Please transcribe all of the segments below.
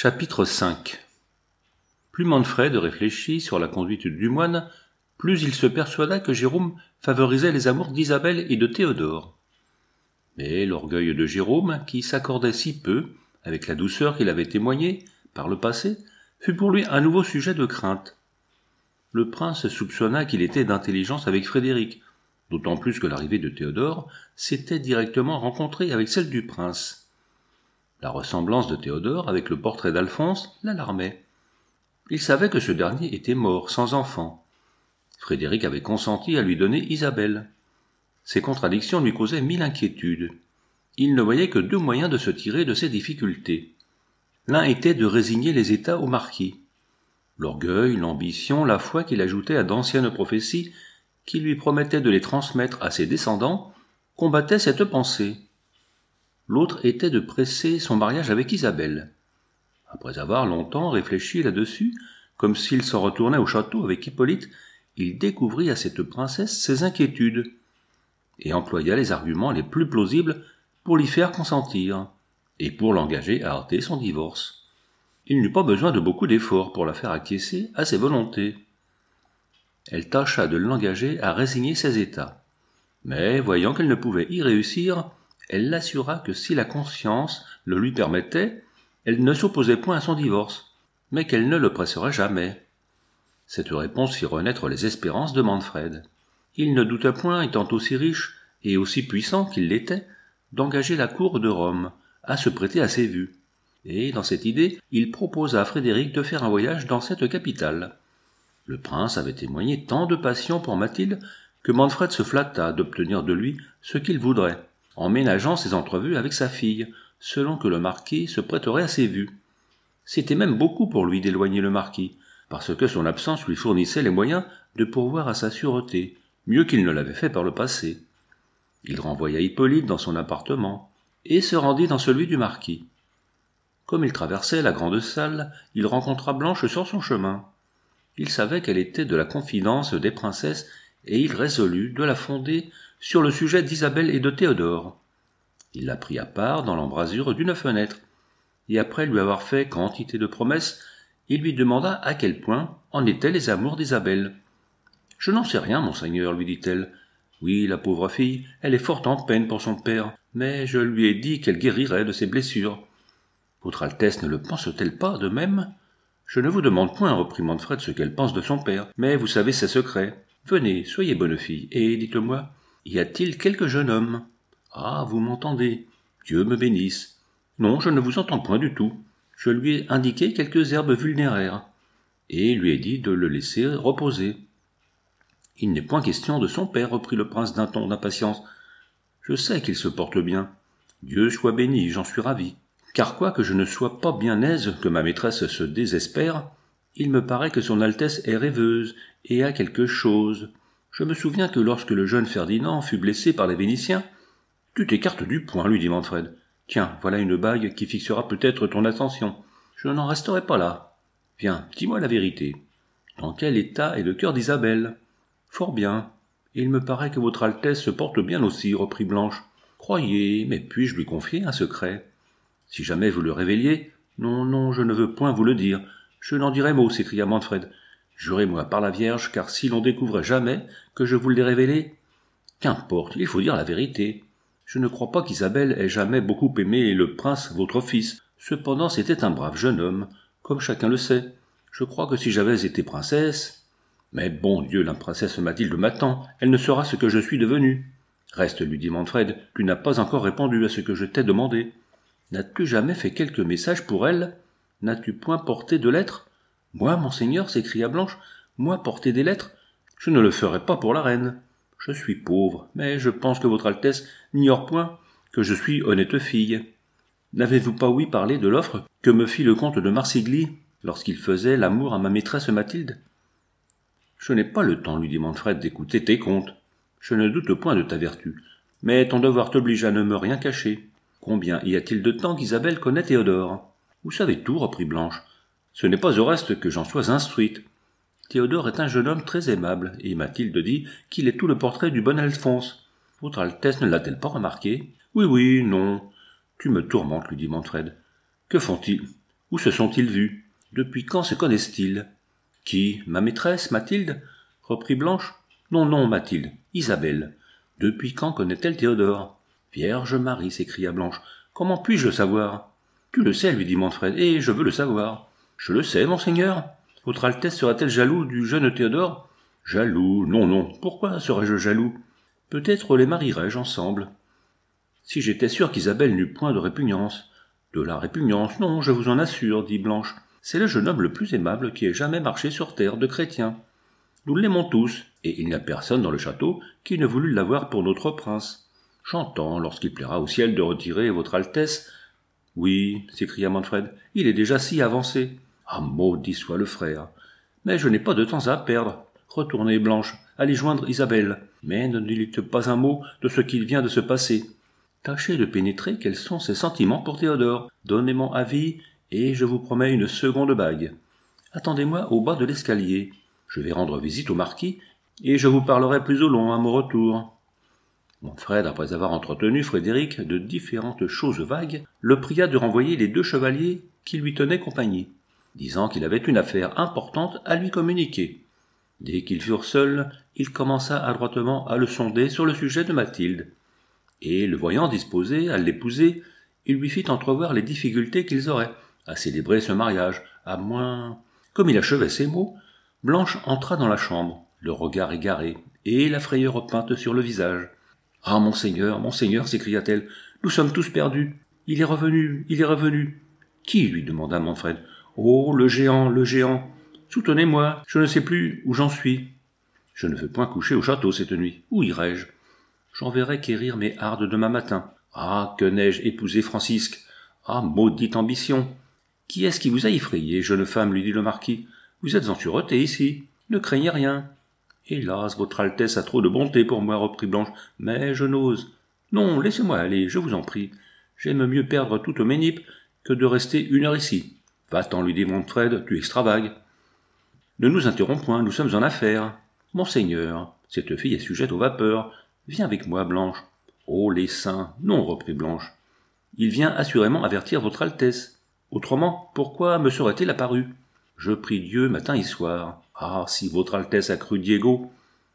Chapitre 5. Plus Manfred réfléchit sur la conduite du moine, plus il se persuada que Jérôme favorisait les amours d'Isabelle et de Théodore. Mais l'orgueil de Jérôme, qui s'accordait si peu avec la douceur qu'il avait témoignée par le passé, fut pour lui un nouveau sujet de crainte. Le prince soupçonna qu'il était d'intelligence avec Frédéric, d'autant plus que l'arrivée de Théodore s'était directement rencontrée avec celle du prince. La ressemblance de Théodore avec le portrait d'Alphonse l'alarmait. Il savait que ce dernier était mort, sans enfant. Frédéric avait consenti à lui donner Isabelle. Ces contradictions lui causaient 1000 inquiétudes. Il ne voyait que 2 moyens de se tirer de ces difficultés. L'un était de résigner les États au marquis. L'orgueil, l'ambition, la foi qu'il ajoutait à d'anciennes prophéties, qui lui promettaient de les transmettre à ses descendants, combattaient cette pensée. L'autre était de presser son mariage avec Isabelle. Après avoir longtemps réfléchi là-dessus, comme s'il s'en retournait au château avec Hippolyte, il découvrit à cette princesse ses inquiétudes, et employa les arguments les plus plausibles pour l'y faire consentir, et pour l'engager à hâter son divorce. Il n'eut pas besoin de beaucoup d'efforts pour la faire acquiescer à ses volontés. Elle tâcha de l'engager à résigner ses états, mais voyant qu'elle ne pouvait y réussir, elle l'assura que si la conscience le lui permettait, elle ne s'opposait point à son divorce, mais qu'elle ne le presserait jamais. Cette réponse fit renaître les espérances de Manfred. Il ne douta point, étant aussi riche et aussi puissant qu'il l'était, d'engager la cour de Rome à se prêter à ses vues. Et, dans cette idée, il proposa à Frédéric de faire un voyage dans cette capitale. Le prince avait témoigné tant de passion pour Mathilde que Manfred se flatta d'obtenir de lui ce qu'il voudrait, en ménageant ses entrevues avec sa fille, selon que le marquis se prêterait à ses vues. C'était même beaucoup pour lui d'éloigner le marquis, parce que son absence lui fournissait les moyens de pourvoir à sa sûreté, mieux qu'il ne l'avait fait par le passé. Il renvoya Hippolyte dans son appartement, et se rendit dans celui du marquis. Comme il traversait la grande salle, il rencontra Blanche sur son chemin. Il savait qu'elle était de la confidence des princesses, et il résolut de la fonder sur le sujet d'Isabelle et de Théodore. Il la prit à part dans l'embrasure d'une fenêtre, et après lui avoir fait quantité de promesses, il lui demanda à quel point en étaient les amours d'Isabelle. « Je n'en sais rien, monseigneur, lui dit-elle. Oui, la pauvre fille, elle est fort en peine pour son père, mais je lui ai dit qu'elle guérirait de ses blessures. Votre Altesse ne le pense-t-elle pas de même ? Je ne vous demande point, reprit Manfred, ce qu'elle pense de son père, mais vous savez ses secrets. Venez, soyez bonne fille, et dites-moi, y a-t-il quelque jeune homme ? Ah, vous m'entendez. Dieu me bénisse. Non, je ne vous entends point du tout. Je lui ai indiqué quelques herbes vulnéraires, et lui ai dit de le laisser reposer. Il n'est point question de son père, reprit le prince d'un ton d'impatience. Je sais qu'il se porte bien. Dieu soit béni, j'en suis ravi. Car quoique je ne sois pas bien aise que ma maîtresse se désespère, il me paraît que son Altesse est rêveuse et a quelque chose. Je me souviens que lorsque le jeune Ferdinand fut blessé par les Vénitiens, « Tu t'écartes du point, lui dit Manfred. Tiens, voilà une bague qui fixera peut-être ton attention. Je n'en resterai pas là. Viens, dis-moi la vérité. Dans quel état est le cœur d'Isabelle ? Fort bien. Et il me paraît que votre Altesse se porte bien aussi, reprit Blanche. Croyez, mais puis-je lui confier un secret ? Si jamais vous le révéliez, non, je ne veux point vous le dire. Je n'en dirai mot, s'écria Manfred. Jurez-moi par la Vierge, car si l'on découvrait jamais que je vous l'ai révélé, qu'importe, il faut dire la vérité. Je ne crois pas qu'Isabelle ait jamais beaucoup aimé le prince, votre fils. Cependant, c'était un brave jeune homme, comme chacun le sait. Je crois que si j'avais été princesse... Mais bon Dieu, la princesse Mathilde m'attend. Elle ne saura ce que je suis devenu. Reste, lui dit Manfred, tu n'as pas encore répondu à ce que je t'ai demandé. N'as-tu jamais fait quelques messages pour elle ? N'as-tu point porté de lettres ? Moi, monseigneur, s'écria Blanche, moi porter des lettres ? Je ne le ferai pas pour la reine. Je suis pauvre, mais je pense que votre Altesse n'ignore point que je suis honnête fille. N'avez-vous pas ouï parler de l'offre que me fit le comte de Marsigli lorsqu'il faisait l'amour à ma maîtresse Mathilde ? Je n'ai pas le temps, lui dit Manfred, d'écouter tes contes. Je ne doute point de ta vertu, mais ton devoir t'oblige à ne me rien cacher. Combien y a-t-il de temps qu'Isabelle connaît Théodore ? Vous savez tout, reprit Blanche. Ce n'est pas au reste que j'en sois instruite. Théodore est un jeune homme très aimable, et Mathilde dit qu'il est tout le portrait du bon Alphonse. Votre Altesse ne l'a-t-elle pas remarqué ? Oui, non. Tu me tourmentes, lui dit Manfred. Que font-ils ? Où se sont-ils vus? Depuis quand se connaissent-ils? Qui? Ma maîtresse, Mathilde? Reprit Blanche. Non, non, Mathilde, Isabelle. Depuis quand connaît-elle Théodore? Vierge Marie, s'écria Blanche. Comment puis-je le savoir? Tu le sais, lui dit Manfred, et je veux le savoir. Je le sais, monseigneur. Votre Altesse serait-elle jaloux du jeune Théodore? Jaloux? Non, non. Pourquoi serais-je jaloux? Peut-être les marierais-je ensemble. Si j'étais sûr qu'Isabelle n'eût point de répugnance. De la répugnance, non, je vous en assure, dit Blanche. C'est le jeune homme le plus aimable qui ait jamais marché sur terre de chrétien. Nous l'aimons tous, et il n'y a personne dans le château qui ne voulut l'avoir pour notre prince. J'entends, lorsqu'il plaira au ciel de retirer votre Altesse. Oui, s'écria Manfred, il est déjà si avancé. Ah, maudit soit le frère. Mais je n'ai pas de temps à perdre. Retournez, Blanche, allez joindre Isabelle, mais ne dites pas un mot de ce qu'il vient de se passer. Tâchez de pénétrer quels sont ses sentiments pour Théodore. Donnez mon avis, et je vous promets une seconde bague. Attendez-moi au bas de l'escalier. Je vais rendre visite au marquis, et je vous parlerai plus au long à mon retour. Manfred, après avoir entretenu Frédéric de différentes choses vagues, le pria de renvoyer les 2 chevaliers qui lui tenaient compagnie, disant qu'il avait une affaire importante à lui communiquer. Dès qu'ils furent seuls, il commença adroitement à le sonder sur le sujet de Mathilde, et, le voyant disposé à l'épouser, il lui fit entrevoir les difficultés qu'ils auraient à célébrer ce mariage, à moins... Comme il achevait ces mots, Blanche entra dans la chambre, le regard égaré, et la frayeur peinte sur le visage. « Ah, monseigneur, s'écria-t-elle, nous sommes tous perdus. Il est revenu, il est revenu. »« Qui ?» lui demanda Manfred. « Oh, le géant. Soutenez-moi, je ne sais plus où j'en suis. Je ne veux point coucher au château cette nuit. Où irai-je? J'enverrai quérir mes hardes demain matin. Ah, que n'ai-je épousé Francisque? Ah, maudite ambition! Qui est-ce qui vous a effrayé, jeune femme, lui dit le marquis. Vous êtes en sûreté ici. Ne craignez rien. Hélas, votre Altesse a trop de bonté pour moi, reprit Blanche, mais je n'ose. Non, laissez-moi aller, je vous en prie. J'aime mieux perdre toutes mes nippes que de rester 1 heure ici. Va-t'en, lui dit Manfred, tu extravagues. Ne nous interromps point, nous sommes en affaires. Monseigneur, cette fille est sujette aux vapeurs. Viens avec moi, Blanche. Oh, les saints, non, reprit Blanche. Il vient assurément avertir votre Altesse. Autrement, pourquoi me serait-il apparu? Je prie Dieu matin et soir. Ah, si votre Altesse a cru Diego.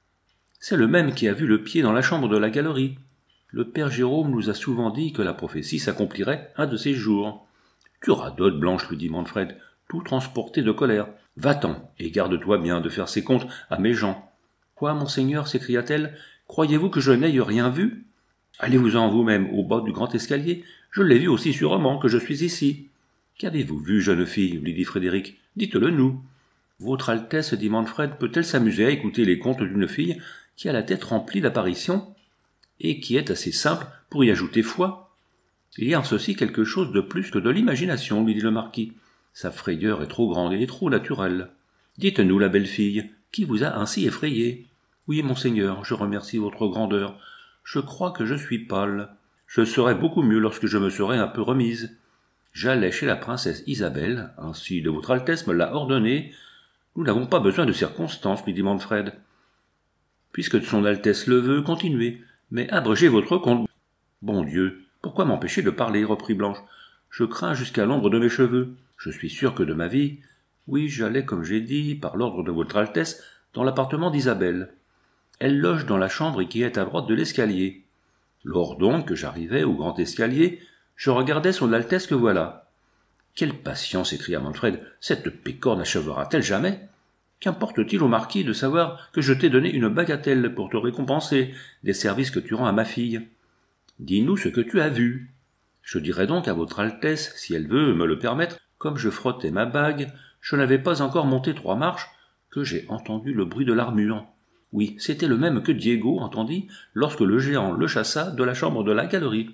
C'est le même qui a vu le pied dans la chambre de la galerie. Le père Jérôme nous a souvent dit que la prophétie s'accomplirait un de ces jours. Tu radotes, Blanche, lui dit Manfred, tout transporté de colère. Va-t'en, et garde-toi bien de faire ses comptes à mes gens. Quoi, monseigneur, s'écria-t-elle, croyez-vous que je n'aie rien vu? Allez-vous-en vous-même au bas du grand escalier, je l'ai vu aussi sûrement que je suis ici. Qu'avez-vous vu, jeune fille, lui dit Frédéric, dites-le nous. Votre Altesse, dit Manfred, peut-elle s'amuser à écouter les contes d'une fille qui a la tête remplie d'apparitions, et qui est assez simple pour y ajouter foi? Il y a en ceci quelque chose de plus que de l'imagination, lui dit le marquis. Sa frayeur est trop grande et trop naturelle. Dites-nous, la belle fille, qui vous a ainsi effrayé? Oui, monseigneur, je remercie votre grandeur. Je crois que je suis pâle. Je serai beaucoup mieux lorsque je me serai un peu remise. J'allais chez la princesse Isabelle, ainsi de votre Altesse me l'a ordonné. Nous n'avons pas besoin de circonstances, lui dit Manfred. Puisque son Altesse le veut, continuez, mais abrégez votre compte. Bon Dieu, pourquoi m'empêcher de parler, reprit Blanche. Je crains jusqu'à l'ombre de mes cheveux. Je suis sûr que de ma vie... Oui, j'allais, comme j'ai dit, par l'ordre de votre Altesse, dans l'appartement d'Isabelle. Elle loge dans la chambre qui est à droite de l'escalier. Lors donc que j'arrivais au grand escalier, je regardais son Altesse que voilà. Quelle patience, s'écria Manfred, cette pécore n'achèvera-t-elle jamais? Qu'importe-t-il au marquis de savoir que je t'ai donné une bagatelle pour te récompenser des services que tu rends à ma fille? Dis-nous ce que tu as vu. Je dirai donc à votre Altesse, si elle veut me le permettre, comme je frottais ma bague, je n'avais pas encore monté 3 marches, que j'ai entendu le bruit de l'armure. Oui, c'était le même que Diego entendit lorsque le géant le chassa de la chambre de la galerie.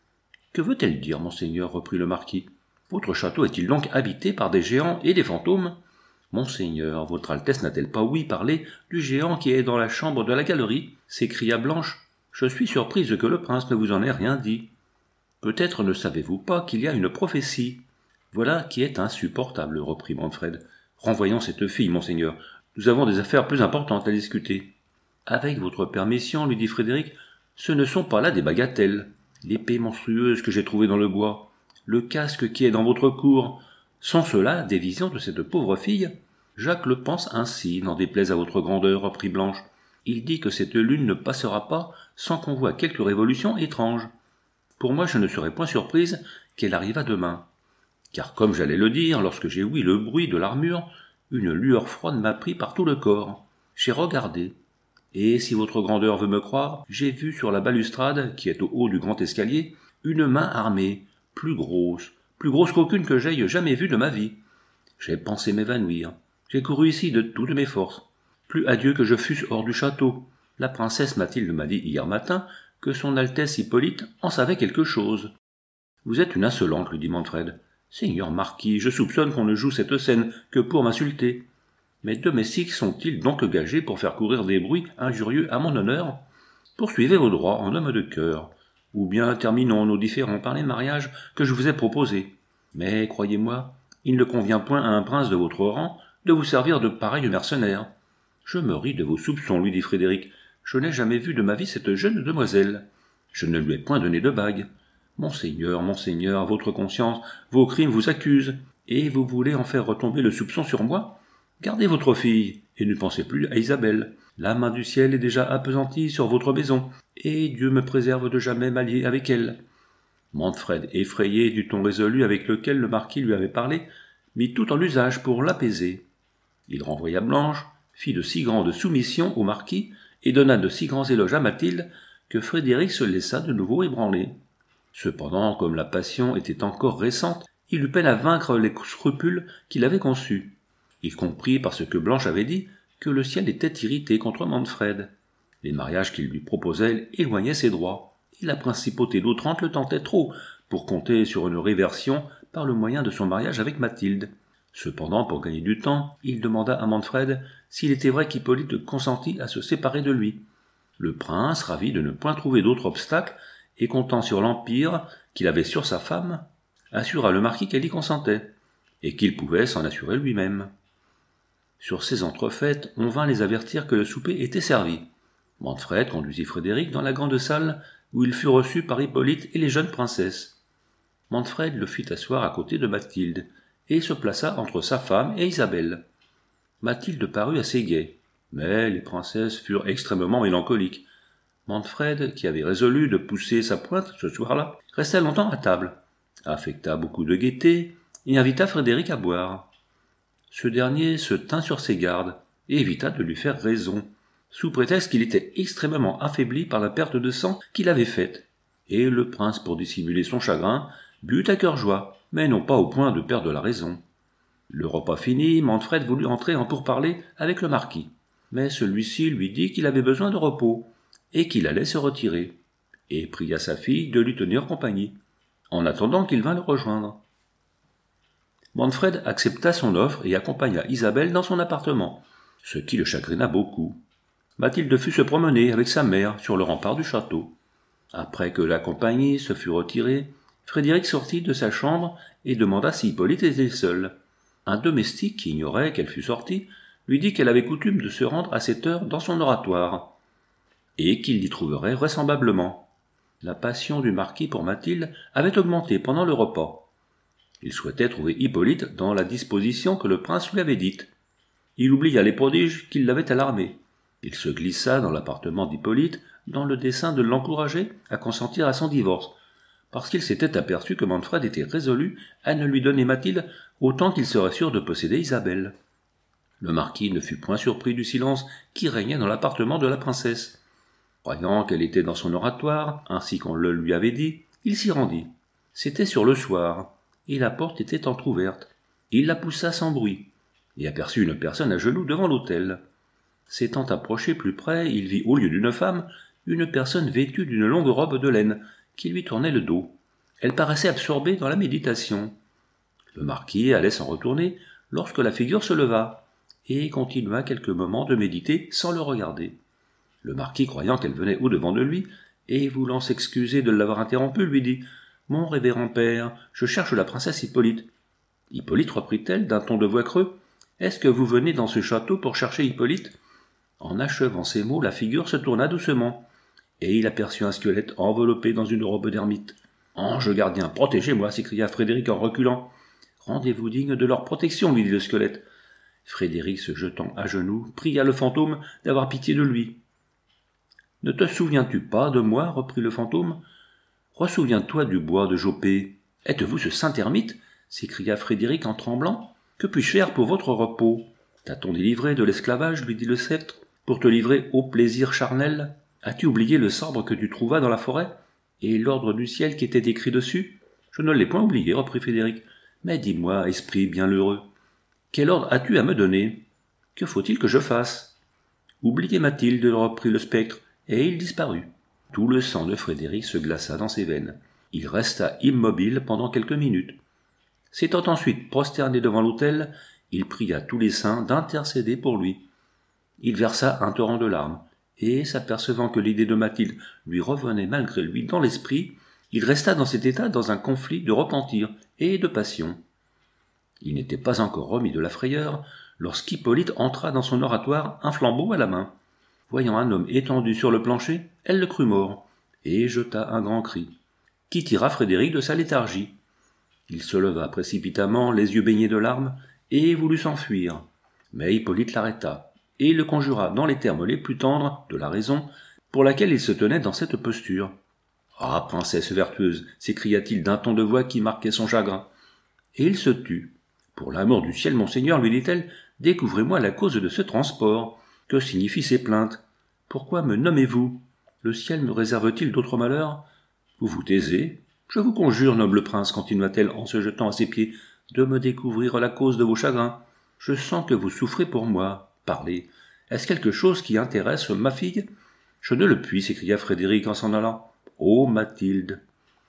Que veut-elle dire, monseigneur, reprit le marquis. Votre château est-il donc habité par des géants et des fantômes? Monseigneur, votre Altesse n'a-t-elle pas ouï parler du géant qui est dans la chambre de la galerie? S'écria Blanche. Je suis surprise que le prince ne vous en ait rien dit. Peut-être ne savez-vous pas qu'il y a une prophétie. Voilà qui est insupportable, reprit Manfred. Renvoyons cette fille, monseigneur. Nous avons des affaires plus importantes à discuter. Avec votre permission, lui dit Frédéric, ce ne sont pas là des bagatelles. L'épée monstrueuse que j'ai trouvée dans le bois, le casque qui est dans votre cour, Sont cela des visions de cette pauvre fille ? Jacques le pense ainsi, n'en déplaise à votre grandeur, reprit Blanche. Il dit que cette lune ne passera pas sans qu'on voie quelque révolution étrange. Pour moi, je ne serais point surprise qu'elle arrivât demain. Car comme j'allais le dire, lorsque j'ai ouï le bruit de l'armure, une lueur froide m'a pris par tout le corps. J'ai regardé. Et si votre grandeur veut me croire, j'ai vu sur la balustrade, qui est au haut du grand escalier, une main armée, plus grosse qu'aucune que j'aie jamais vue de ma vie. J'ai pensé m'évanouir. J'ai couru ici de toutes mes forces. Plus adieu que je fusse hors du château. La princesse Mathilde m'a dit hier matin que son Altesse Hippolyte en savait quelque chose. Vous êtes une insolente, lui dit Manfred. Seigneur marquis, je soupçonne qu'on ne joue cette scène que pour m'insulter. Mes domestiques sont-ils donc gagés pour faire courir des bruits injurieux à mon honneur ? Poursuivez vos droits en homme de cœur, ou bien terminons nos différends par les mariages que je vous ai proposés. Mais, croyez-moi, il ne convient point à un prince de votre rang de vous servir de pareils mercenaires. Je me ris de vos soupçons, lui dit Frédéric. Je n'ai jamais vu de ma vie cette jeune demoiselle. Je ne lui ai point donné de bague. Monseigneur, votre conscience, vos crimes vous accusent, et vous voulez en faire retomber le soupçon sur moi ? Gardez votre fille, et ne pensez plus à Isabelle. La main du ciel est déjà appesantie sur votre maison, et Dieu me préserve de jamais m'allier avec elle. Manfred, effrayé du ton résolu avec lequel le marquis lui avait parlé, mit tout en usage pour l'apaiser. Il renvoya Blanche, fit de si grande soumission au marquis, et donna de si grands éloges à Mathilde, que Frédéric se laissa de nouveau ébranler. Cependant, comme la passion était encore récente, il eut peine à vaincre les scrupules qu'il avait conçus. Il comprit, par ce que Blanche avait dit, que le ciel était irrité contre Manfred. Les mariages qu'il lui proposait éloignaient ses droits, et la principauté d'Otrante le tentait trop pour compter sur une réversion par le moyen de son mariage avec Mathilde. Cependant, pour gagner du temps, il demanda à Manfred s'il était vrai qu'Hippolyte consentit à se séparer de lui. Le prince, ravi de ne point trouver d'autre obstacle, et comptant sur l'empire qu'il avait sur sa femme, assura le marquis qu'elle y consentait, et qu'il pouvait s'en assurer lui-même. Sur ces entrefaites, on vint les avertir que le souper était servi. Manfred conduisit Frédéric dans la grande salle où il fut reçu par Hippolyte et les jeunes princesses. Manfred le fit asseoir à côté de Mathilde, et se plaça entre sa femme et Isabelle. Mathilde parut assez gaie, mais les princesses furent extrêmement mélancoliques. Manfred, qui avait résolu de pousser sa pointe ce soir-là, resta longtemps à table, affecta beaucoup de gaieté et invita Frédéric à boire. Ce dernier se tint sur ses gardes et évita de lui faire raison, sous prétexte qu'il était extrêmement affaibli par la perte de sang qu'il avait faite, et le prince, pour dissimuler son chagrin, but à cœur joie, mais non pas au point de perdre la raison. Le repas fini, Manfred voulut entrer en pourparlers avec le marquis, mais celui-ci lui dit qu'il avait besoin de repos, et qu'il allait se retirer, et pria sa fille de lui tenir compagnie, en attendant qu'il vînt le rejoindre. Manfred accepta son offre et accompagna Isabelle dans son appartement, ce qui le chagrina beaucoup. Mathilde fut se promener avec sa mère sur le rempart du château. Après que la compagnie se fut retirée, Frédéric sortit de sa chambre et demanda si Hippolyte était seul. Un domestique qui ignorait qu'elle fût sortie lui dit qu'elle avait coutume de se rendre à cette heure dans son oratoire, et qu'il l'y trouverait vraisemblablement. La passion du marquis pour Mathilde avait augmenté pendant le repas. Il souhaitait trouver Hippolyte dans la disposition que le prince lui avait dite. Il oublia les prodiges qui l'avaient alarmé. Il se glissa dans l'appartement d'Hippolyte dans le dessein de l'encourager à consentir à son divorce, parce qu'il s'était aperçu que Manfred était résolu à ne lui donner Mathilde autant qu'il serait sûr de posséder Isabelle. Le marquis ne fut point surpris du silence qui régnait dans l'appartement de la princesse. Croyant qu'elle était dans son oratoire, ainsi qu'on le lui avait dit, il s'y rendit. C'était sur le soir, et la porte était entr'ouverte. Il la poussa sans bruit, et aperçut une personne à genoux devant l'autel. S'étant approché plus près, il vit au lieu d'une femme, une personne vêtue d'une longue robe de laine, qui lui tournait le dos. Elle paraissait absorbée dans la méditation. Le marquis allait s'en retourner lorsque la figure se leva, et continua quelques moments de méditer sans le regarder. Le marquis, croyant qu'elle venait au-devant de lui, et voulant s'excuser de l'avoir interrompu, lui dit « Mon révérend père, je cherche la princesse Hippolyte. » « Hippolyte, reprit-elle d'un ton de voix creux, est-ce que vous venez dans ce château pour chercher Hippolyte ?» En achevant ces mots, la figure se tourna doucement, et il aperçut un squelette enveloppé dans une robe d'ermite. « Ange gardien, protégez-moi » s'écria Frédéric en reculant. Rendez-vous digne de leur protection, lui dit le squelette. Frédéric, se jetant à genoux, pria le fantôme d'avoir pitié de lui. « Ne te souviens-tu pas de moi ?» reprit le fantôme. « Ressouviens-toi du bois de Jopé. Êtes-vous ce saint ermite ?» s'écria Frédéric en tremblant. « Que puis-je faire pour votre repos ? T'a-t-on délivré de l'esclavage, lui dit le sceptre, pour te livrer au plaisir charnel ? As-tu oublié le sabre que tu trouvas dans la forêt, et l'ordre du ciel qui était écrit dessus ? Je ne l'ai point oublié, reprit Frédéric. Mais dis-moi, esprit bienheureux, quel ordre as-tu à me donner ? Que faut-il que je fasse ? Oubliez Mathilde, reprit le spectre, et il disparut. Tout le sang de Frédéric se glaça dans ses veines. Il resta immobile pendant quelques minutes. S'étant ensuite prosterné devant l'autel, il pria tous les saints d'intercéder pour lui. Il versa un torrent de larmes, et, s'apercevant que l'idée de Mathilde lui revenait malgré lui dans l'esprit, il resta dans cet état dans un conflit de repentir et de passion. Il n'était pas encore remis de la frayeur, lorsqu'Hippolyte entra dans son oratoire, un flambeau à la main. Voyant un homme étendu sur le plancher, elle le crut mort, et jeta un grand cri, qui tira Frédéric de sa léthargie. Il se leva précipitamment, les yeux baignés de larmes, et voulut s'enfuir. Mais Hippolyte l'arrêta, et le conjura dans les termes les plus tendres de la raison pour laquelle il se tenait dans cette posture. « Ah, princesse vertueuse !» s'écria-t-il d'un ton de voix qui marquait son chagrin. Et il se tut. « Pour l'amour du ciel, monseigneur, lui dit-elle, découvrez-moi la cause de ce transport. Que signifient ces plaintes ? Pourquoi me nommez-vous ? Le ciel me réserve-t-il d'autres malheurs ? Vous vous taisez ? Je vous conjure, noble prince, continua-t-elle en se jetant à ses pieds, de me découvrir la cause de vos chagrins. Je sens que vous souffrez pour moi. Parlez. Est-ce quelque chose qui intéresse ma fille ? Je ne le puis, s'écria Frédéric en s'en allant. Ô Mathilde !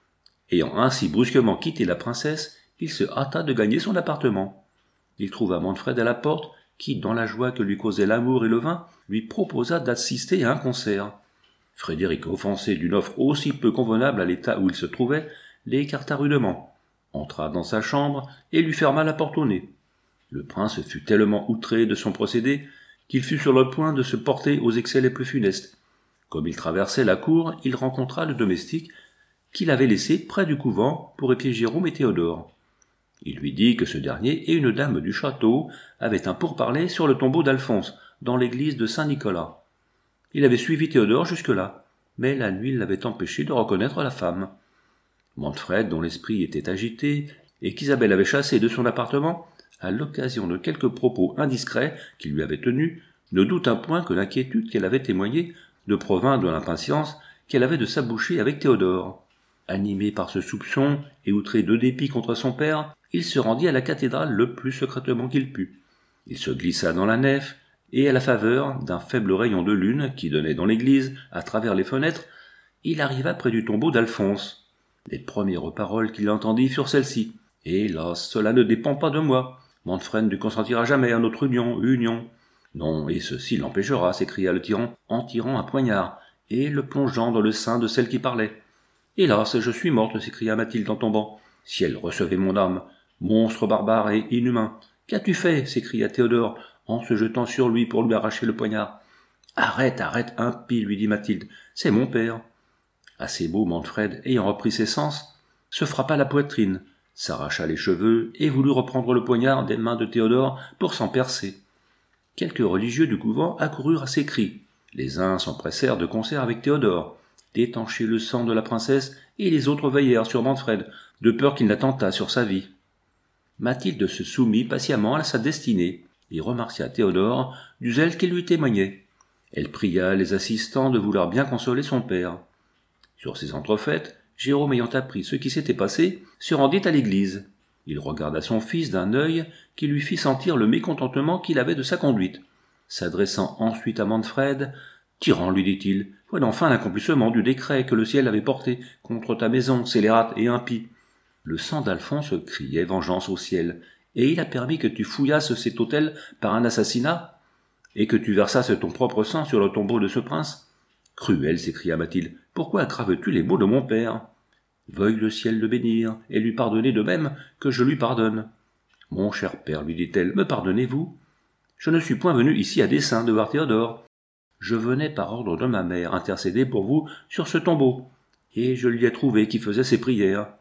Ayant ainsi brusquement quitté la princesse, il se hâta de gagner son appartement. Il trouva Manfred à la porte, qui, dans la joie que lui causaient l'amour et le vin, lui proposa d'assister à un concert. Frédéric, offensé d'une offre aussi peu convenable à l'état où il se trouvait, l'écarta rudement, entra dans sa chambre et lui ferma la porte au nez. Le prince fut tellement outré de son procédé qu'il fut sur le point de se porter aux excès les plus funestes. Comme il traversait la cour, il rencontra le domestique qu'il avait laissé près du couvent pour épier Jérôme et Théodore. Il lui dit que ce dernier et une dame du château avaient un pourparler sur le tombeau d'Alphonse, dans l'église de Saint-Nicolas. Il avait suivi Théodore jusque-là, mais la nuit l'avait empêché de reconnaître la femme. Manfred, dont l'esprit était agité, et qu'Isabelle avait chassé de son appartement, à l'occasion de quelques propos indiscrets qu'il lui avait tenus, ne douta point que l'inquiétude qu'elle avait témoignée ne provint de l'impatience qu'elle avait de s'aboucher avec Théodore. Animé par ce soupçon et outré de dépit contre son père, il se rendit à la cathédrale le plus secrètement qu'il put. Il se glissa dans la nef, et à la faveur d'un faible rayon de lune qui donnait dans l'église, à travers les fenêtres, il arriva près du tombeau d'Alphonse. Les premières paroles qu'il entendit furent celles-ci. « Hélas, cela ne dépend pas de moi. Manfred ne consentira jamais à notre union. »« Non, et ceci l'empêchera, » s'écria le tyran, en tirant un poignard, et le plongeant dans le sein de celle qui parlait. « Hélas, je suis morte, » s'écria Mathilde en tombant. « Ciel, recevez mon âme. Monstre barbare et inhumain. Qu'as-tu fait » s'écria Théodore, en se jetant sur lui pour lui arracher le poignard. « Arrête, impie, lui dit Mathilde, c'est mon père. » À ces mots, Manfred, ayant repris ses sens, se frappa la poitrine, s'arracha les cheveux et voulut reprendre le poignard des mains de Théodore pour s'en percer. Quelques religieux du couvent accoururent à ses cris. Les uns s'empressèrent de concert avec Théodore, d'étancher le sang de la princesse, et les autres veillèrent sur Manfred, de peur qu'il n'attentât sur sa vie. Mathilde se soumit patiemment à sa destinée, et remercia Théodore du zèle qu'il lui témoignait. Elle pria les assistants de vouloir bien consoler son père. Sur ces entrefaites, Jérôme ayant appris ce qui s'était passé, se rendit à l'église. Il regarda son fils d'un œil qui lui fit sentir le mécontentement qu'il avait de sa conduite. S'adressant ensuite à Manfred, « Tyran, lui dit-il, voilà enfin l'accomplissement du décret que le ciel avait porté contre ta maison, scélérate et impie. Le sang d'Alphonse criait vengeance au ciel, et il a permis que tu fouillasses cet autel par un assassinat, et que tu versasses ton propre sang sur le tombeau de ce prince. Cruel, s'écria Mathilde, pourquoi aggraves-tu les maux de mon père ? Veuille le ciel le bénir, et lui pardonner de même que je lui pardonne. Mon cher père, lui dit-elle, me pardonnez-vous ? Je ne suis point venu ici à dessein de voir Théodore. Je venais par ordre de ma mère intercéder pour vous sur ce tombeau, et je lui ai trouvé qui faisait ses prières.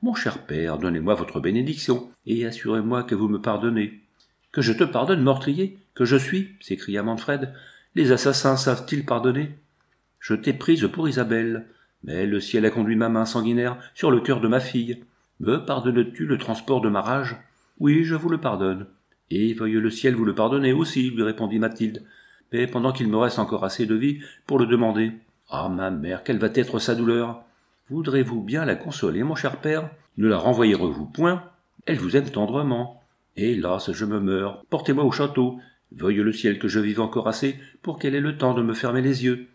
Mon cher père, donnez-moi votre bénédiction, et assurez-moi que vous me pardonnez. Que je te pardonne, meurtrier, que je suis, s'écria Manfred. Les assassins savent-ils pardonner? Je t'ai prise pour Isabelle, mais le ciel a conduit ma main sanguinaire sur le cœur de ma fille. Me pardonnes-tu le transport de ma rage? Oui, je vous le pardonne. Et veuille le ciel vous le pardonner aussi, lui répondit Mathilde, mais pendant qu'il me reste encore assez de vie pour le demander. Ah, ma mère, quelle va être sa douleur? Voudrez-vous bien la consoler, mon cher père? Ne la renvoyerez-vous point? Elle vous aime tendrement. Hélas, je me meurs. Portez-moi au château. Veuille le ciel que je vive encore assez pour qu'elle ait le temps de me fermer les yeux.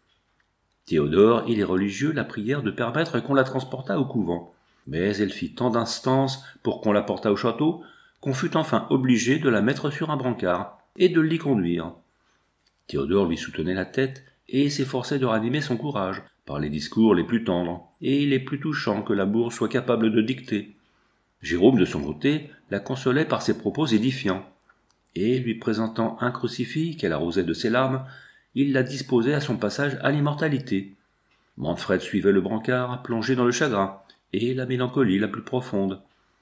Théodore et les religieux la prièrent de permettre qu'on la transportât au couvent. Mais elle fit tant d'instances pour qu'on la portât au château qu'on fut enfin obligé de la mettre sur un brancard et de l'y conduire. Théodore lui soutenait la tête et s'efforçait de ranimer son courage par les discours les plus tendres et les plus touchants que l'amour soit capable de dicter. Jérôme, de son côté, la consolait par ses propos édifiants, et lui présentant un crucifix qu'elle arrosait de ses larmes, il la disposait à son passage à l'immortalité. Manfred suivait le brancard, plongé dans le chagrin et la mélancolie la plus profonde.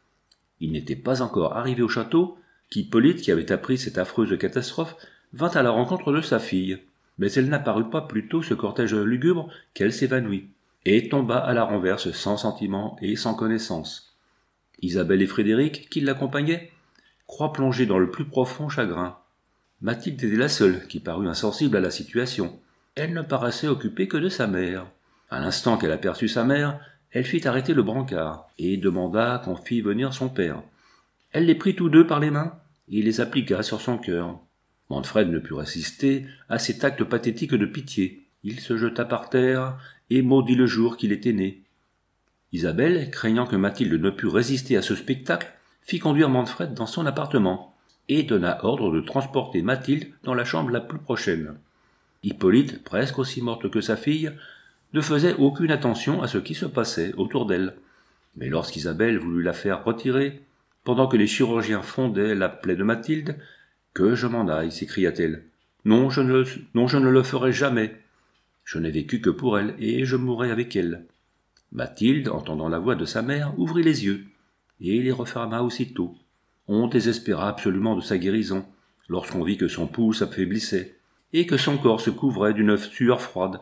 Il n'était pas encore arrivé au château qu'Hippolyte, qui avait appris cette affreuse catastrophe, vint à la rencontre de sa fille. Mais elle n'apparut pas plus tôt ce cortège lugubre qu'elle s'évanouit, et tomba à la renverse sans sentiment et sans connaissance. Isabelle et Frédéric, qui l'accompagnaient, croient plongés dans le plus profond chagrin. Mathilde était la seule qui parut insensible à la situation. Elle ne paraissait occupée que de sa mère. À l'instant qu'elle aperçut sa mère, elle fit arrêter le brancard, et demanda qu'on fît venir son père. Elle les prit tous deux par les mains, et les appliqua sur son cœur. Manfred ne put résister à cet acte pathétique de pitié. Il se jeta par terre, et maudit le jour qu'il était né. Isabelle, craignant que Mathilde ne pût résister à ce spectacle, fit conduire Manfred dans son appartement, et donna ordre de transporter Mathilde dans la chambre la plus prochaine. Hippolyte, presque aussi morte que sa fille, ne faisait aucune attention à ce qui se passait autour d'elle. Mais lorsqu'Isabelle voulut la faire retirer, pendant que les chirurgiens fondaient la plaie de Mathilde, « Que je m'en aille » s'écria-t-elle. « Non, je ne le ferai jamais. Je n'ai vécu que pour elle, et je mourrai avec elle. » Mathilde, entendant la voix de sa mère, ouvrit les yeux, et les referma aussitôt. On désespéra absolument de sa guérison, lorsqu'on vit que son pouls s'affaiblissait, et que son corps se couvrait d'une sueur froide.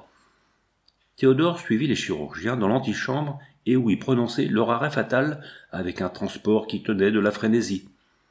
Théodore suivit les chirurgiens dans l'antichambre et où ils prononçaient leur arrêt fatal avec un transport qui tenait de la frénésie.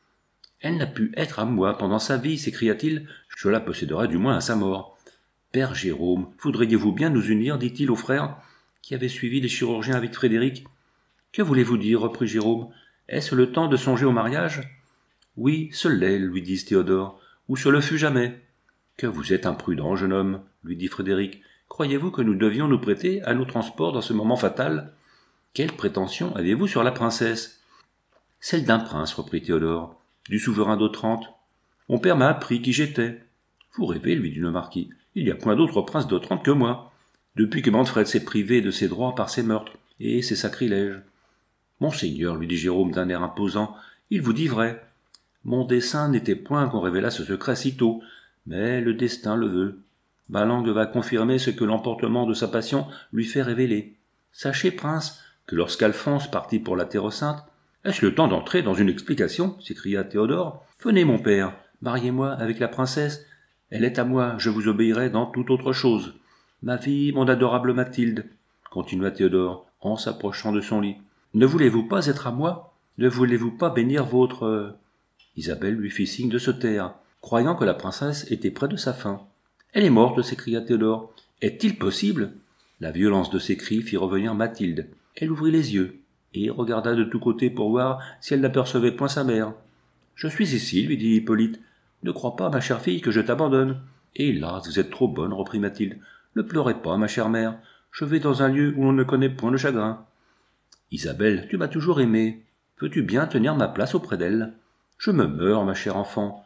« Elle n'a pu être à moi pendant sa vie, s'écria-t-il, je la posséderai du moins à sa mort. Père Jérôme, voudriez-vous bien nous unir, dit-il au frère, qui avait suivi les chirurgiens avec Frédéric. Que voulez-vous dire, reprit Jérôme, est-ce le temps de songer au mariage? Oui, ce l'est, lui dit Théodore, ou ce le fut jamais. Que vous êtes imprudent, jeune homme, lui dit Frédéric. Croyez-vous que nous devions nous prêter à nos transports dans ce moment fatal? Quelle prétention avez-vous sur la princesse? Celle d'un prince, reprit Théodore, du souverain d'Otrante. Mon père m'a appris qui j'étais. Vous rêvez, lui dit le marquis, il n'y a point d'autre prince d'Otrante que moi, depuis que Manfred s'est privé de ses droits par ses meurtres et ses sacrilèges. Monseigneur, lui dit Jérôme d'un air imposant, il vous dit vrai. Mon dessein n'était point qu'on révélât ce secret si tôt, mais le destin le veut. Ma langue va confirmer ce que l'emportement de sa passion lui fait révéler. Sachez, prince, que lorsqu'Alphonse partit pour la Terre sainte, est-ce le temps d'entrer dans une explication? S'écria Théodore. Venez, mon père, mariez-moi avec la princesse. Elle est à moi, je vous obéirai dans toute autre chose. Ma vie, mon adorable Mathilde, continua Théodore, en s'approchant de son lit. Ne voulez-vous pas être à moi? Ne voulez-vous pas bénir votre... Isabelle lui fit signe de se taire, croyant que la princesse était près de sa fin. Elle est morte, s'écria Théodore. Est-il possible? La violence de ses cris fit revenir Mathilde. Elle ouvrit les yeux et regarda de tous côtés pour voir si elle n'apercevait point sa mère. Je suis ici, lui dit Hippolyte. Ne crois pas, ma chère fille, que je t'abandonne. Hélas, vous êtes trop bonne, reprit Mathilde. Ne pleurez pas, ma chère mère. Je vais dans un lieu où l'on ne connaît point le chagrin. Isabelle, tu m'as toujours aimée. Veux-tu bien tenir ma place auprès d'elle? Je me meurs, ma chère enfant,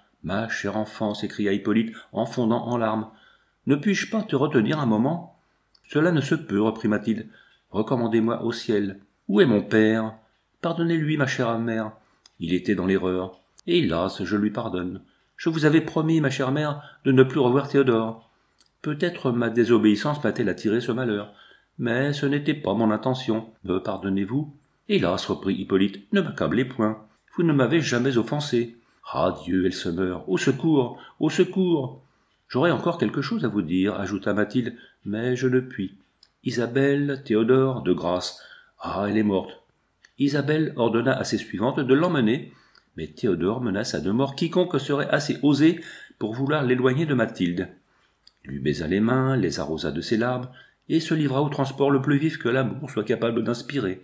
s'écria Hippolyte en fondant en larmes. Ne puis-je pas te retenir un moment? Cela ne se peut, reprit Mathilde. Recommandez-moi au ciel. Où est mon père? Pardonnez-lui, ma chère mère. Il était dans l'erreur. Hélas, je lui pardonne. Je vous avais promis, ma chère mère, de ne plus revoir Théodore. Peut-être ma désobéissance m'a-t-elle attiré ce malheur, mais ce n'était pas mon intention. Me pardonnez-vous? Hélas, reprit Hippolyte, ne m'accablez point. Vous ne m'avez jamais offensé. Ah Dieu, elle se meurt. Au secours, au secours. J'aurais encore quelque chose à vous dire, ajouta Mathilde, mais je ne puis. Isabelle, Théodore, de grâce. Ah, elle est morte. Isabelle ordonna à ses suivantes de l'emmener, mais Théodore menaça de mort quiconque serait assez osé pour vouloir l'éloigner de Mathilde. Il lui baisa les mains, les arrosa de ses larmes, et se livra au transport le plus vif que l'amour soit capable d'inspirer.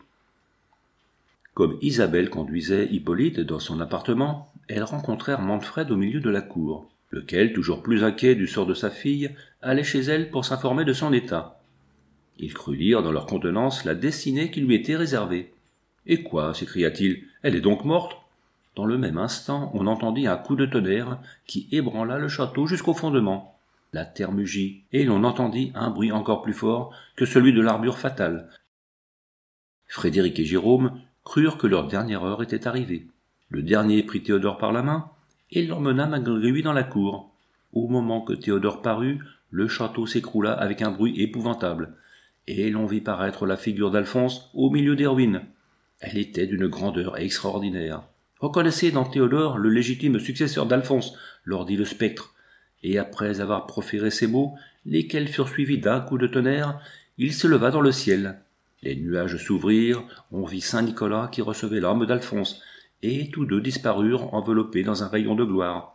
Comme Isabelle conduisait Hippolyte dans son appartement, elles rencontrèrent Manfred au milieu de la cour, lequel, toujours plus inquiet du sort de sa fille, allait chez elle pour s'informer de son état. Il crut lire dans leur contenance la destinée qui lui était réservée. « Et quoi » s'écria-t-il, « elle est donc morte ?» Dans le même instant, on entendit un coup de tonnerre qui ébranla le château jusqu'au fondement. La terre mugit, et l'on entendit un bruit encore plus fort que celui de l'armure fatale. Frédéric et Jérôme crurent que leur dernière heure était arrivée. Le dernier prit Théodore par la main et l'emmena malgré lui dans la cour. Au moment que Théodore parut, le château s'écroula avec un bruit épouvantable, et l'on vit paraître la figure d'Alphonse au milieu des ruines. Elle était d'une grandeur extraordinaire. « Reconnaissez dans Théodore le légitime successeur d'Alphonse, leur dit le spectre. » Et après avoir proféré ces mots, lesquels furent suivis d'un coup de tonnerre, il se leva dans le ciel. Les nuages s'ouvrirent, on vit saint Nicolas qui recevait l'âme d'Alphonse, et tous deux disparurent enveloppés dans un rayon de gloire.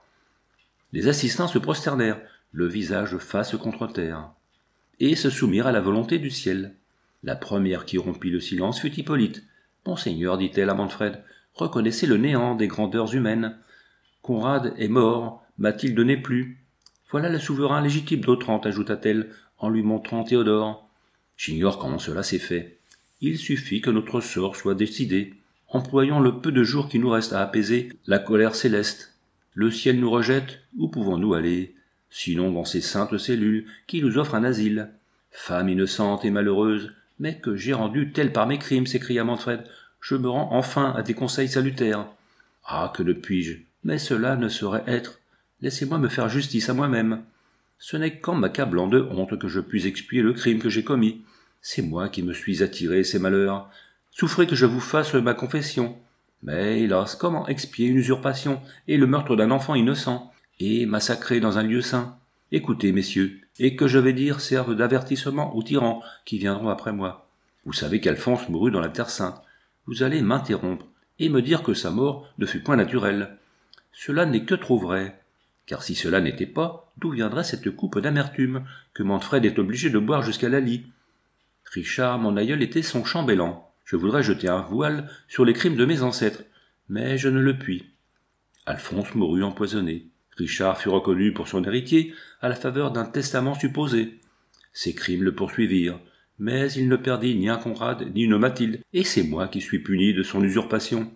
Les assistants se prosternèrent, le visage face contre terre, et se soumirent à la volonté du ciel. La première qui rompit le silence fut Hippolyte. « Monseigneur, dit-elle à Manfred, reconnaissez le néant des grandeurs humaines. Conrad est mort, Mathilde n'est plus. Voilà le souverain légitime d'Otrante, ajouta-t-elle, en lui montrant Théodore. J'ignore comment cela s'est fait. Il suffit que notre sort soit décidé. Employons le peu de jours qui nous reste à apaiser la colère céleste. Le ciel nous rejette, où pouvons-nous aller? Sinon dans ces saintes cellules qui nous offrent un asile. Femme innocente et malheureuse, mais que j'ai rendue telle par mes crimes, s'écria Manfred. Je me rends enfin à tes conseils salutaires. Ah, que ne puis-je? Mais cela ne saurait être. Laissez-moi me faire justice à moi-même. Ce n'est qu'en m'accablant de honte que je puis expier le crime que j'ai commis. C'est moi qui me suis attiré ces malheurs. Souffrez que je vous fasse ma confession. Mais hélas, comment expier une usurpation et le meurtre d'un enfant innocent, et massacré dans un lieu saint? Écoutez, messieurs, et que je vais dire serve d'avertissement aux tyrans qui viendront après moi. Vous savez qu'Alphonse mourut dans la terre sainte. Vous allez m'interrompre et me dire que sa mort ne fut point naturelle. Cela n'est que trop vrai. Car si cela n'était pas, d'où viendrait cette coupe d'amertume que Manfred est obligé de boire jusqu'à la lie? Richard, mon aïeul, était son chambellan. Je voudrais jeter un voile sur les crimes de mes ancêtres, mais je ne le puis. Alphonse mourut empoisonné. Richard fut reconnu pour son héritier à la faveur d'un testament supposé. Ses crimes le poursuivirent, mais il ne perdit ni un Conrad ni une Mathilde, et c'est moi qui suis puni de son usurpation.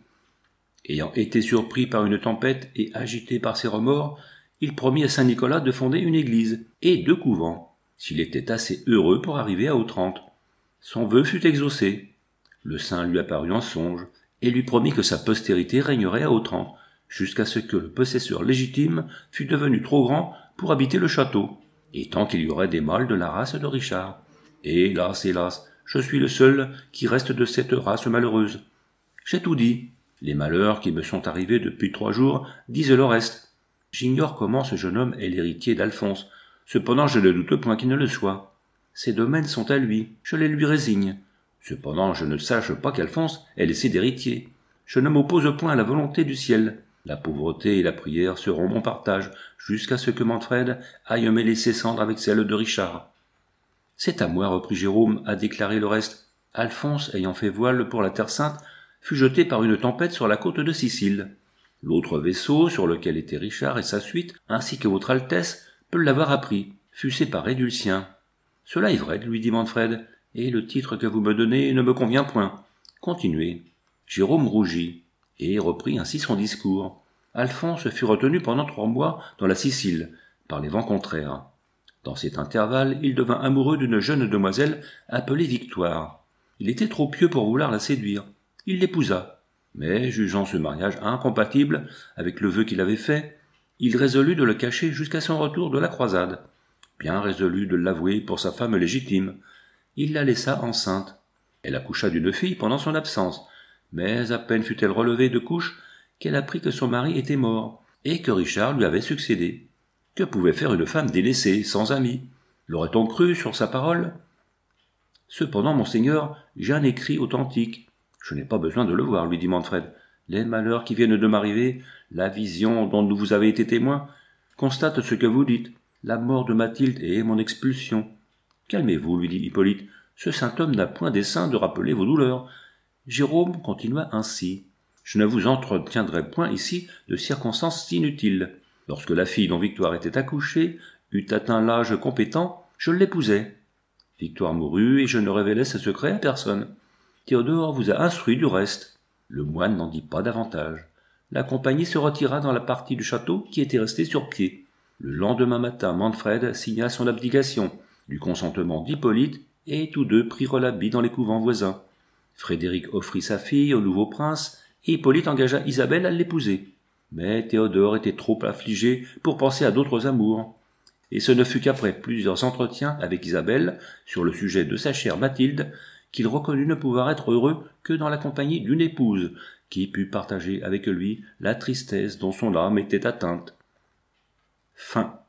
Ayant été surpris par une tempête et agité par ses remords, il promit à saint Nicolas de fonder une église et 2 couvents, s'il était assez heureux pour arriver à Otrante. Son vœu fut exaucé. Le saint lui apparut en songe et lui promit que sa postérité régnerait à Otrante, jusqu'à ce que le possesseur légitime fût devenu trop grand pour habiter le château, et tant qu'il y aurait des mâles de la race de Richard. Et hélas, hélas, je suis le seul qui reste de cette race malheureuse. J'ai tout dit. Les malheurs qui me sont arrivés depuis 3 jours disent le reste. J'ignore comment ce jeune homme est l'héritier d'Alphonse. Cependant, je ne doute point qu'il ne le soit. Ses domaines sont à lui, je les lui résigne. Cependant, je ne sache pas qu'Alphonse ait laissé d'héritier. Je ne m'oppose point à la volonté du ciel. La pauvreté et la prière seront mon partage, jusqu'à ce que Manfred aille mêler ses cendres avec celles de Richard. C'est à moi, reprit Jérôme, à déclarer le reste. Alphonse, ayant fait voile pour la Terre Sainte, fut jeté par une tempête sur la côte de Sicile. L'autre vaisseau, sur lequel était Richard et sa suite, ainsi que votre Altesse, peut l'avoir appris, fut séparé du sien. Cela est vrai, lui dit Manfred, et le titre que vous me donnez ne me convient point. Continuez. Jérôme rougit, et reprit ainsi son discours. Alphonse fut retenu pendant 3 mois dans la Sicile, par les vents contraires. Dans cet intervalle, il devint amoureux d'une jeune demoiselle appelée Victoire. Il était trop pieux pour vouloir la séduire. Il l'épousa, mais jugeant ce mariage incompatible avec le vœu qu'il avait fait, il résolut de le cacher jusqu'à son retour de la croisade. Bien résolu de l'avouer pour sa femme légitime, il la laissa enceinte. Elle accoucha d'une fille pendant son absence, Mais à peine fut-elle relevée de couche qu'elle apprit que son mari était mort, et que Richard lui avait succédé. Que pouvait faire une femme délaissée, sans amis? L'aurait-on cru sur sa parole? Cependant, monseigneur, j'ai un écrit authentique. Je n'ai pas besoin de le voir, lui dit Manfred. Les malheurs qui viennent de m'arriver, la vision dont vous avez été témoin, constatent ce que vous dites, la mort de Mathilde et mon expulsion. Calmez-vous, lui dit Hippolyte, ce saint homme n'a point dessein de rappeler vos douleurs. Jérôme continua ainsi. Je ne vous entretiendrai point ici de circonstances inutiles. Lorsque la fille dont Victoire était accouchée eut atteint l'âge compétent, je l'épousai. Victoire mourut et je ne révélai ce secret à personne. Théodore vous a instruit du reste. Le moine n'en dit pas davantage. La compagnie se retira dans la partie du château qui était restée sur pied. Le lendemain matin, Manfred signa son abdication, du consentement d'Hippolyte, et tous deux prirent l'habit dans les couvents voisins. Frédéric offrit sa fille au nouveau prince, et Hippolyte engagea Isabelle à l'épouser. Mais Théodore était trop affligé pour penser à d'autres amours. Et ce ne fut qu'après plusieurs entretiens avec Isabelle sur le sujet de sa chère Mathilde qu'il reconnut ne pouvoir être heureux que dans la compagnie d'une épouse qui pût partager avec lui la tristesse dont son âme était atteinte. Fin.